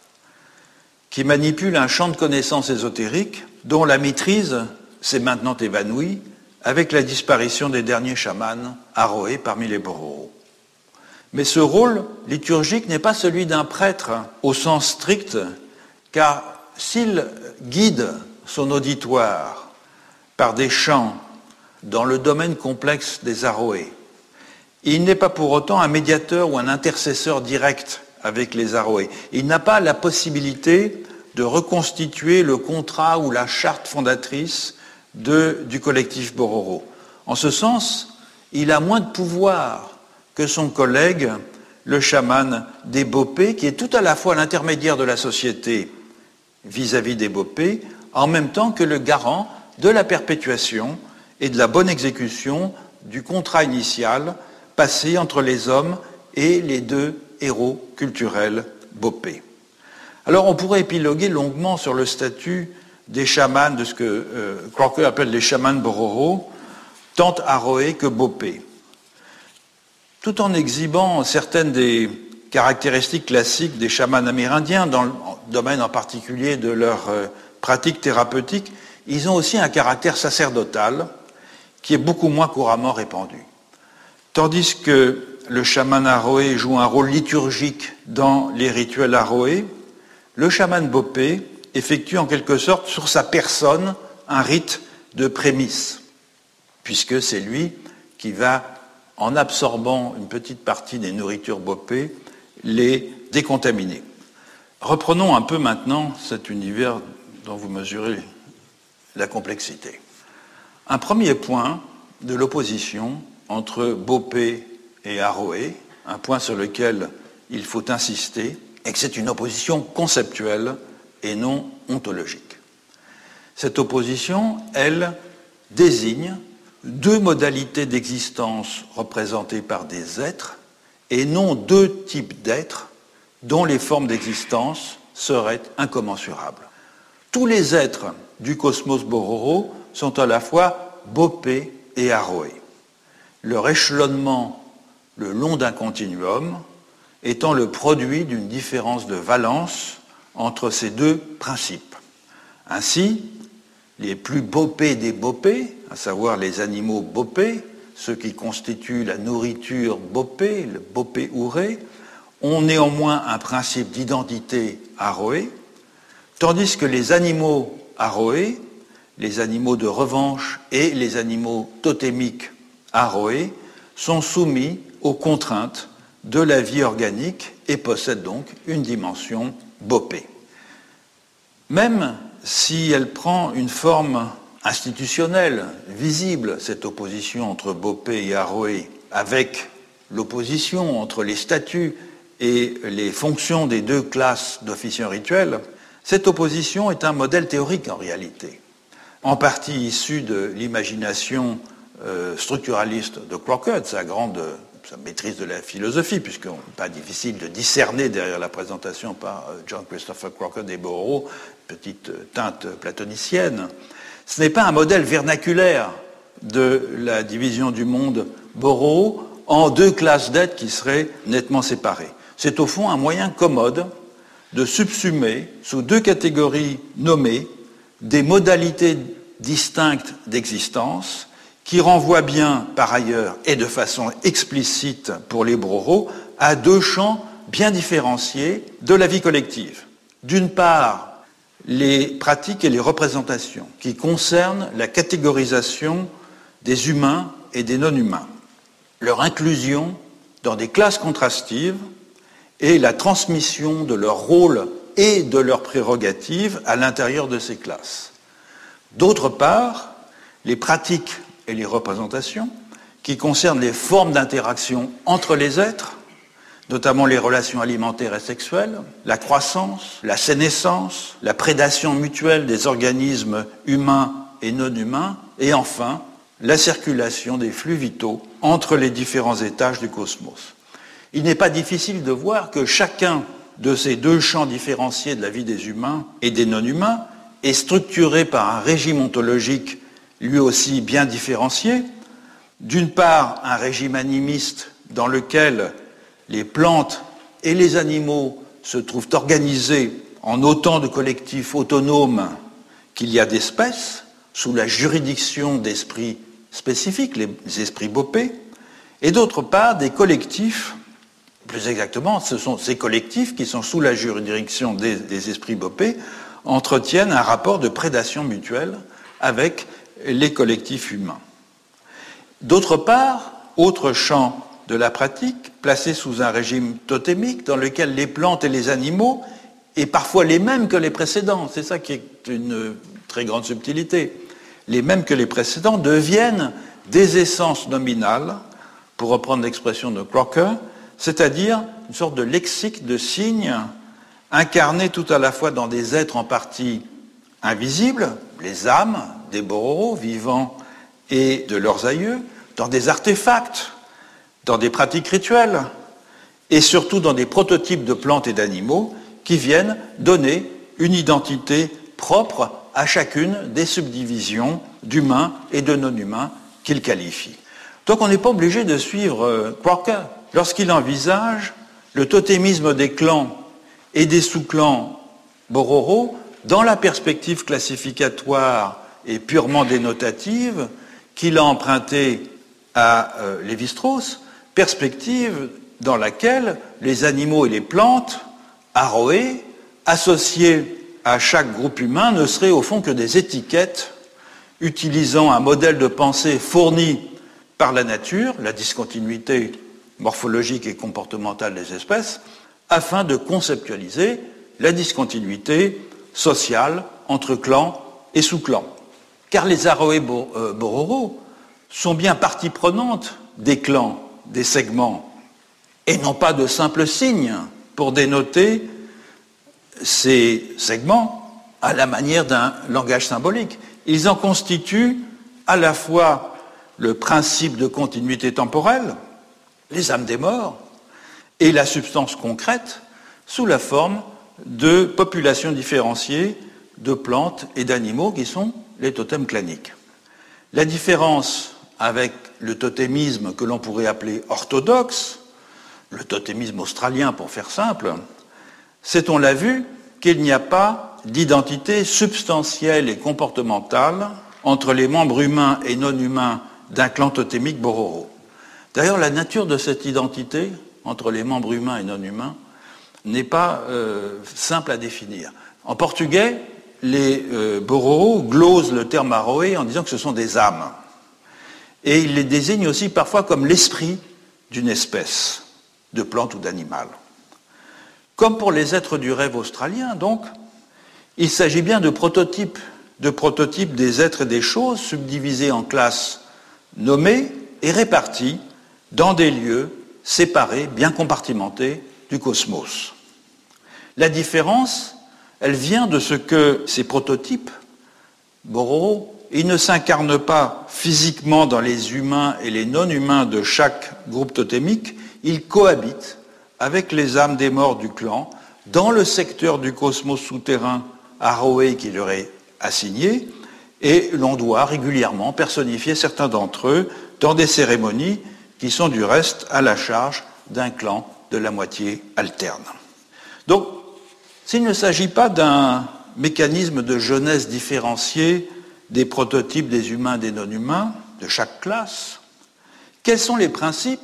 [SPEAKER 3] qui manipule un champ de connaissances ésotériques dont la maîtrise s'est maintenant évanouie avec la disparition des derniers chamans Aroé parmi les Bororo. Mais ce rôle liturgique n'est pas celui d'un prêtre au sens strict, car s'il guide son auditoire par des chants dans le domaine complexe des Aroés, il n'est pas pour autant un médiateur ou un intercesseur direct avec les Aroés. Il n'a pas la possibilité de reconstituer le contrat ou la charte fondatrice du collectif Bororo. En ce sens, il a moins de pouvoir que son collègue, le chaman des Bopé, qui est tout à la fois l'intermédiaire de la société vis-à-vis des Bopé, en même temps que le garant de la perpétuation et de la bonne exécution du contrat initial passé entre les hommes et les deux héros culturels Bopé. Alors on pourrait épiloguer longuement sur le statut des chamans, de ce que Crocker appelle les chamans Bororo, tant Aroé que Bopé, tout en exhibant certaines des caractéristiques classiques des chamans amérindiens, dans le domaine en particulier de leur pratique thérapeutique. Ils ont aussi un caractère sacerdotal qui est beaucoup moins couramment répandu. Tandis que le chaman Aroé joue un rôle liturgique dans les rituels Aroé, le chaman Bopé effectue en quelque sorte sur sa personne un rite de prémisse, puisque c'est lui qui va, en absorbant une petite partie des nourritures Bopé, les décontaminer. Reprenons un peu maintenant cet univers dont vous mesurez la complexité. Un premier point de l'opposition entre Bopé et Aroé, un point sur lequel il faut insister, est que c'est une opposition conceptuelle et non ontologique. Cette opposition, elle, désigne deux modalités d'existence représentées par des êtres et non deux types d'êtres dont les formes d'existence seraient incommensurables. Tous les êtres du cosmos Bororo sont à la fois Bopé et Aroé, leur échelonnement le long d'un continuum étant le produit d'une différence de valence entre ces deux principes. Ainsi, les plus Bopé des Bopé, à savoir les animaux Bopé, ceux qui constituent la nourriture Bopé, le Bopé ouré, ont néanmoins un principe d'identité Aroé, tandis que les animaux Aroé, les animaux de revanche et les animaux totémiques Aroé, sont soumis aux contraintes de la vie organique et possèdent donc une dimension Bopé. Même si elle prend une forme institutionnelle, visible, cette opposition entre Bopé et Aroé, avec l'opposition entre les statuts et les fonctions des deux classes d'officiants rituels, cette opposition est un modèle théorique en réalité, en partie issu de l'imagination structuraliste de Crocker, de sa maîtrise de la philosophie, puisqu'il n'est pas difficile de discerner derrière la présentation par John Christopher Crocker des Bororo, petite teinte platonicienne. Ce n'est pas un modèle vernaculaire de la division du monde Bororo en deux classes d'êtres qui seraient nettement séparées. C'est au fond un moyen commode de subsumer sous deux catégories nommées des modalités distinctes d'existence qui renvoient bien, par ailleurs, et de façon explicite pour les Bororo, à deux champs bien différenciés de la vie collective. D'une part, les pratiques et les représentations qui concernent la catégorisation des humains et des non-humains, leur inclusion dans des classes contrastives et la transmission de leur rôle et de leurs prérogatives à l'intérieur de ces classes. D'autre part, les pratiques et les représentations qui concernent les formes d'interaction entre les êtres, notamment les relations alimentaires et sexuelles, la croissance, la sénescence, la prédation mutuelle des organismes humains et non humains, et enfin, la circulation des flux vitaux entre les différents étages du cosmos. Il n'est pas difficile de voir que chacun de ces deux champs différenciés de la vie des humains et des non-humains est structuré par un régime ontologique lui aussi bien différencié. D'une part, un régime animiste dans lequel les plantes et les animaux se trouvent organisés en autant de collectifs autonomes qu'il y a d'espèces, sous la juridiction d'esprits spécifiques, les esprits Bopé, et d'autre part des collectifs, plus exactement, ce sont ces collectifs qui sont sous la juridiction des esprits Bopé, entretiennent un rapport de prédation mutuelle avec les collectifs humains. D'autre part, autre champ de la pratique, placé sous un régime totémique dans lequel les plantes et les animaux, et parfois les mêmes que les précédents, c'est ça qui est une très grande subtilité, les mêmes que les précédents deviennent des essences nominales, pour reprendre l'expression de Crocker, c'est-à-dire une sorte de lexique de signes incarnés tout à la fois dans des êtres en partie invisibles, les âmes des Bororo vivants et de leurs aïeux, dans des artefacts, dans des pratiques rituelles, et surtout dans des prototypes de plantes et d'animaux qui viennent donner une identité propre à chacune des subdivisions d'humains et de non-humains qu'il qualifie. Donc on n'est pas obligé de suivre Crocker lorsqu'il envisage le totémisme des clans et des sous-clans Bororo dans la perspective classificatoire et purement dénotative qu'il a empruntée à Lévi-Strauss, perspective dans laquelle les animaux et les plantes, Aroé, associés à chaque groupe humain, ne seraient au fond que des étiquettes utilisant un modèle de pensée fourni par la nature, la discontinuité morphologique et comportementale des espèces, afin de conceptualiser la discontinuité sociale entre clans et sous-clans. Car les Aroé Bororo sont bien partie prenante des clans, des segments, et non pas de simples signes pour dénoter ces segments à la manière d'un langage symbolique. Ils en constituent à la fois le principe de continuité temporelle, les âmes des morts, et la substance concrète sous la forme de populations différenciées de plantes et d'animaux qui sont les totems claniques. La différence avec le totémisme que l'on pourrait appeler orthodoxe, le totémisme australien pour faire simple, c'est, on l'a vu, qu'il n'y a pas d'identité substantielle et comportementale entre les membres humains et non humains d'un clan totémique Bororo. D'ailleurs, la nature de cette identité entre les membres humains et non humains n'est pas simple à définir. En portugais, les Bororo glosent le terme Aroé en disant que ce sont des âmes. Et ils les désignent aussi parfois comme l'esprit d'une espèce de plante ou d'animal. Comme pour les êtres du rêve australien, donc, il s'agit bien de prototypes des êtres et des choses subdivisés en classes nommées et réparties dans des lieux séparés, bien compartimentés du cosmos. La différence, elle vient de ce que ces prototypes, Bororo, ils ne s'incarnent pas physiquement dans les humains et les non-humains de chaque groupe totémique, ils cohabitent avec les âmes des morts du clan dans le secteur du cosmos souterrain Aroé qui leur est assigné, et l'on doit régulièrement personnifier certains d'entre eux dans des cérémonies qui sont du reste à la charge d'un clan de la moitié alterne. Donc, s'il ne s'agit pas d'un mécanisme de jeunesse différencié des prototypes des humains et des non-humains de chaque classe, quels sont les principes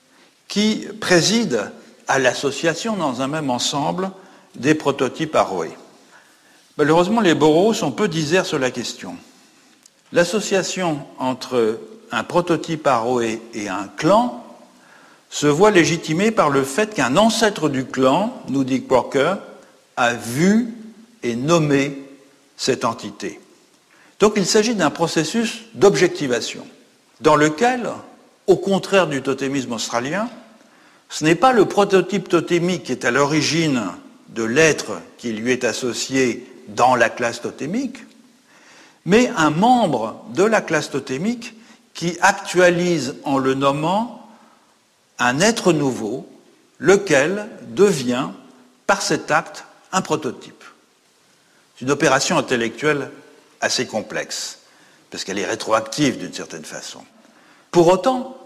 [SPEAKER 3] qui président à l'association dans un même ensemble des prototypes Aroé? Malheureusement, les Bororo sont peu diserts sur la question. L'association entre un prototype Aroé et un clan se voit légitimée par le fait qu'un ancêtre du clan, nous dit Crocker, a vu et nommé cette entité. Donc il s'agit d'un processus d'objectivation, dans lequel, au contraire du totémisme australien, ce n'est pas le prototype totémique qui est à l'origine de l'être qui lui est associé dans la classe totémique, mais un membre de la classe totémique qui actualise en le nommant un être nouveau, lequel devient, par cet acte, un prototype. C'est une opération intellectuelle assez complexe, parce qu'elle est rétroactive d'une certaine façon. Pour autant,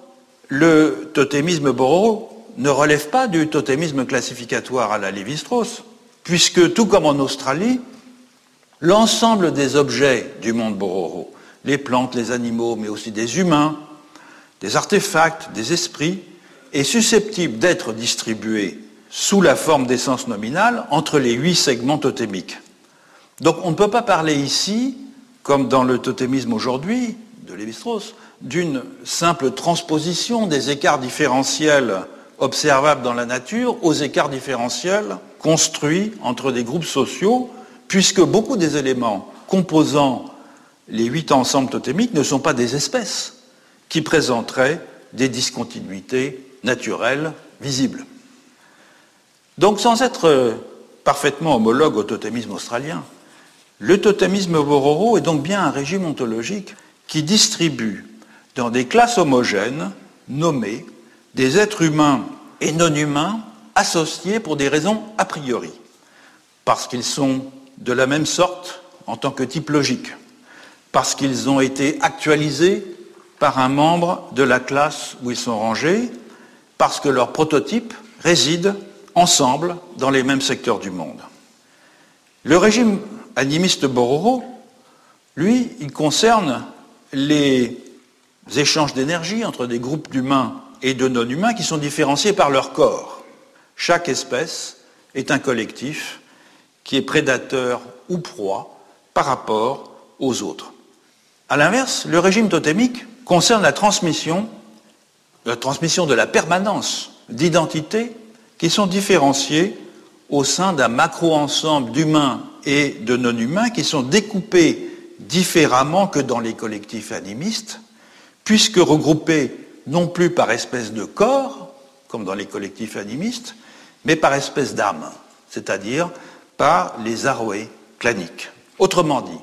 [SPEAKER 3] le totémisme Bororo ne relève pas du totémisme classificatoire à la Lévi-Strauss, puisque, tout comme en Australie, l'ensemble des objets du monde Bororo, les plantes, les animaux, mais aussi des humains, des artefacts, des esprits, est susceptible d'être distribué sous la forme d'essence nominale entre les 8 segments totémiques. Donc on ne peut pas parler ici, comme dans le totémisme aujourd'hui, de Lévi-Strauss, d'une simple transposition des écarts différentiels observables dans la nature aux écarts différentiels construits entre des groupes sociaux, puisque beaucoup des éléments composant les 8 ensembles totémiques ne sont pas des espèces, qui présenteraient des discontinuités naturelles visibles. Donc, sans être parfaitement homologue au totémisme australien, le totémisme Bororo est donc bien un régime ontologique qui distribue dans des classes homogènes nommées des êtres humains et non humains associés pour des raisons a priori, parce qu'ils sont de la même sorte en tant que type logique, parce qu'ils ont été actualisés par un membre de la classe où ils sont rangés, parce que leurs prototypes résident ensemble dans les mêmes secteurs du monde. Le régime animiste Bororo, lui, il concerne les échanges d'énergie entre des groupes d'humains et de non-humains qui sont différenciés par leur corps. Chaque espèce est un collectif qui est prédateur ou proie par rapport aux autres. À l'inverse, le régime totémique concerne la transmission de la permanence d'identités qui sont différenciées au sein d'un macro-ensemble d'humains et de non-humains qui sont découpés différemment que dans les collectifs animistes, puisque regroupés non plus par espèce de corps, comme dans les collectifs animistes, mais par espèce d'âme, c'est-à-dire par les aroé claniques. Autrement dit,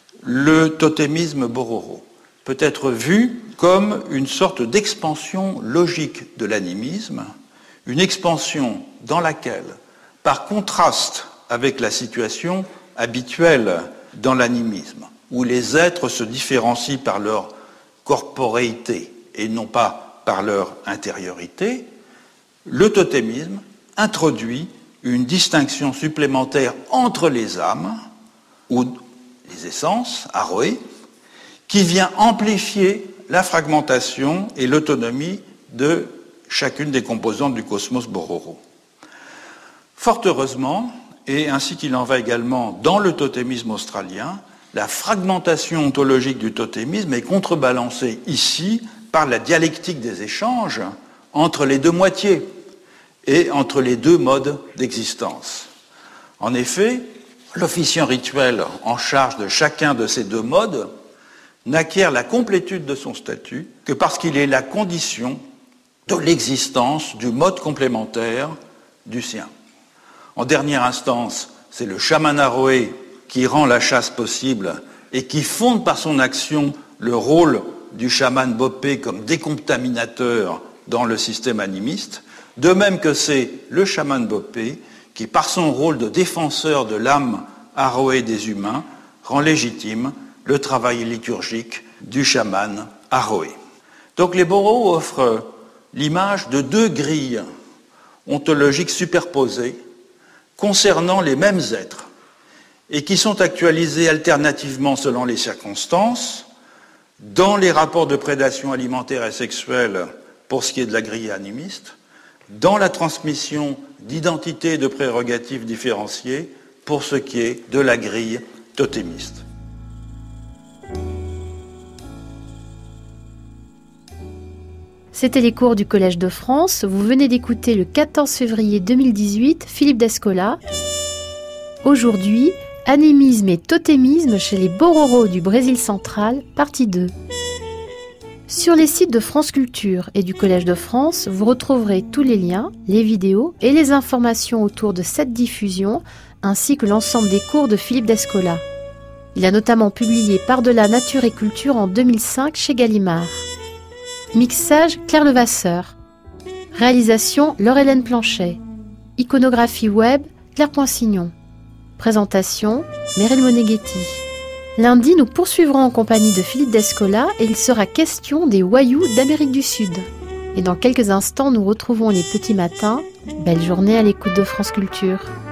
[SPEAKER 3] le totémisme Bororo peut être vu comme une sorte d'expansion logique de l'animisme, une expansion dans laquelle, par contraste avec la situation habituelle dans l'animisme, où les êtres se différencient par leur corporéité et non pas par leur intériorité, le totémisme introduit une distinction supplémentaire entre les âmes, ou les essences, aroé, qui vient amplifier la fragmentation et l'autonomie de chacune des composantes du cosmos Bororo. Fort heureusement, et ainsi qu'il en va également dans le totémisme australien, la fragmentation ontologique du totémisme est contrebalancée ici par la dialectique des échanges entre les deux moitiés et entre les deux modes d'existence. En effet, l'officiant rituel en charge de chacun de ces deux modes n'acquiert la complétude de son statut que parce qu'il est la condition de l'existence du mode complémentaire du sien. En dernière instance, c'est le chaman aroé qui rend la chasse possible et qui fonde par son action le rôle du chaman bopé comme décontaminateur dans le système animiste, de même que c'est le chaman bopé qui, par son rôle de défenseur de l'âme aroé des humains, rend légitime le travail liturgique du chaman aroé. Donc les Bororo offrent l'image de deux grilles ontologiques superposées concernant les mêmes êtres et qui sont actualisées alternativement selon les circonstances dans les rapports de prédation alimentaire et sexuelle pour ce qui est de la grille animiste, dans la transmission d'identités et de prérogatives différenciées pour ce qui est de la grille totémiste.
[SPEAKER 2] C'était les cours du Collège de France. Vous venez d'écouter le 14 février 2018 Philippe Descola. Aujourd'hui, animisme et totémisme chez les Bororo du Brésil central, partie 2. Sur les sites de France Culture et du Collège de France, vous retrouverez tous les liens, les vidéos et les informations autour de cette diffusion, ainsi que l'ensemble des cours de Philippe Descola. Il a notamment publié Par-delà nature et culture en 2005 chez Gallimard. Mixage Claire Levasseur. Réalisation Laure-Hélène Planchet. Iconographie web Claire Poinsignon. Présentation Meryl Moneghetti. Lundi, nous poursuivrons en compagnie de Philippe Descola et il sera question des Wayuu d'Amérique du Sud. Et dans quelques instants, nous retrouvons les petits matins. Belle journée à l'écoute de France Culture.